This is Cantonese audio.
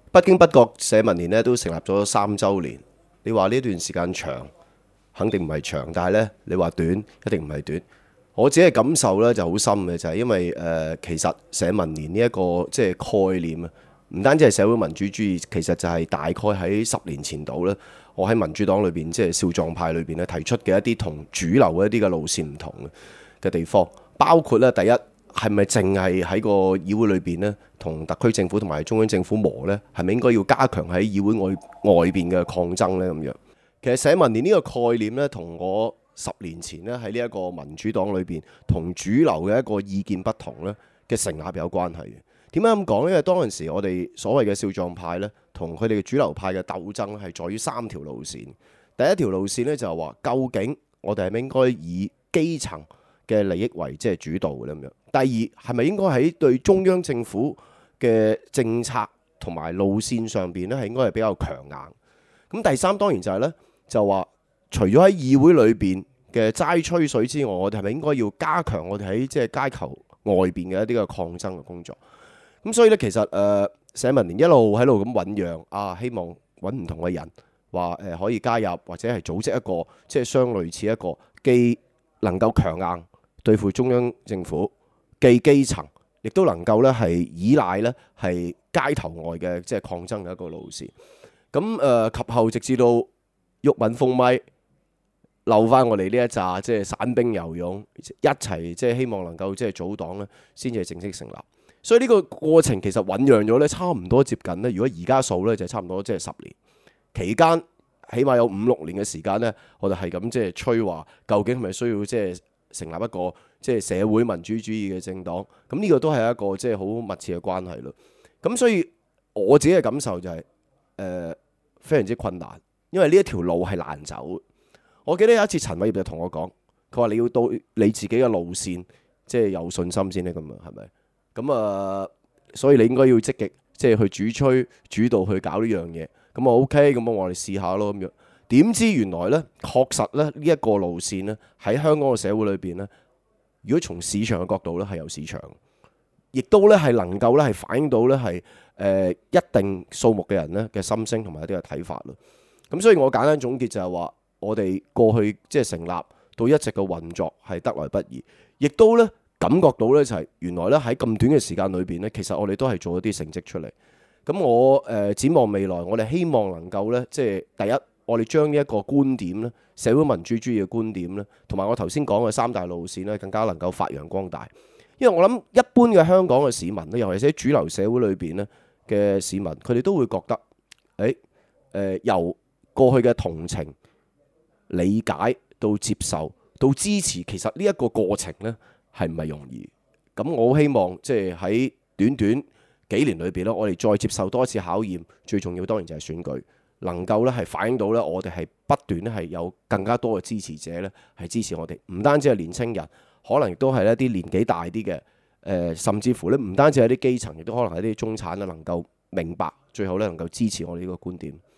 不經不覺社民連咧都成立咗3週年。你話呢段時間長，肯定唔係長，但係呢，你話短，一定唔係短。我自己嘅感受呢就好深嘅，就係因為其實社民連呢一個即係概念啊，唔單止係社會民主主義，其實就係大概喺10年前度呢，我喺民主黨裏邊即係少壯派裏邊咧提出嘅一啲同主流嘅一啲嘅路線唔同嘅地方，包括呢，第一係咪淨係喺個議會裏邊呢，同特區政府同埋中央政府磨呢？係咪應該要加強喺議會外邊嘅抗爭呢？咁樣其實社民連呢個概念呢，同我10年前呢喺呢一個民主黨裏邊同主流嘅一個意見不同呢嘅成立有關係嘅。點解咁講呢？因為當陣時我哋所謂嘅少壯派呢，同佢哋嘅主流派嘅鬥爭係在於3條路線。第一條路線呢，就係話，究竟我哋係咪應該以基層嘅利益為即係主導嘅咁樣？第二係咪應該喺對中央政府嘅政策同埋路線上邊呢，係應該係比較強硬？咁第三當然就係呢，就話除咗喺議會裏邊嘅齋吹水之外，我哋係咪應該要加強我哋喺即係街頭外邊嘅一啲嘅抗爭嘅工作？咁所以咧，其實社民連一路喺度咁醖釀啊，希望揾唔同嘅人話可以加入，或者係組織一個即係相類似一個既能夠強硬對付中央政府，既基層，亦都能夠咧係依賴咧係街頭外嘅即係抗爭嘅一個路線。咁及後直至到毓民封咪，留翻我哋呢一紮即係散兵游勇一齊，即係希望能夠即係組黨咧，先至係正式成立。所以呢個過程其實醖釀咗咧，差唔多接近咧。如果而家數咧，就差唔多即係10年期間，起碼有5-6年嘅時間咧，我哋係咁即係吹話，究竟係咪需要即係成立一個即係社會民主主義嘅政黨？咁呢個都係一個即係好密切嘅關係咯。咁所以我自己嘅感受就係非常之困難，因為呢一條路係難走。我記得有一次陳偉業就同我講，佢話你要到你自己嘅路線即係有信心先咧，咁啊係咪？咁所以你應該要積極即係去主吹主導去搞呢樣嘢。咁啊 OK，咁我哋試下咯咁樣。點知原來呢，確實咧呢一個路線呢，喺香港嘅社會裏邊呢，如果從市場嘅角度呢，係有市場，亦都呢係能夠呢係反映到呢係一定數目嘅人呢嘅心聲同埋一啲嘅睇法咯。咁所以我簡單總結就係話，我哋過去即係成立到一直嘅運作係得來不易，亦都呢感覺到呢就係原來呢喺咁短嘅時間裏邊呢，其實我哋都係做一啲成績出嚟。咁我展望未來，我哋希望能夠呢，即係第一，我哋將呢一個觀點呢，社會民主主義嘅觀點呢，同埋我頭先講嘅3大路線呢，更加能夠發揚光大。因為我諗一般嘅香港嘅市民呢，尤其是喺主流社會裏邊呢嘅市民，佢哋都會覺得，由過去嘅同情、理解到接受到支持，其實呢一個過程呢係唔係容易？咁我好希望即係喺短短幾年裏邊咧，我哋再接受多一次考驗。最重要當然就係選舉，能夠咧係反映到咧，我哋係不斷咧係有更加多嘅支持者咧係支持我哋。唔單止係年青人，可能亦都係一啲年紀大啲嘅，甚至乎咧唔單止係啲基層，亦都可能係啲中產咧能夠明白，最後咧能夠支持我哋呢個觀點。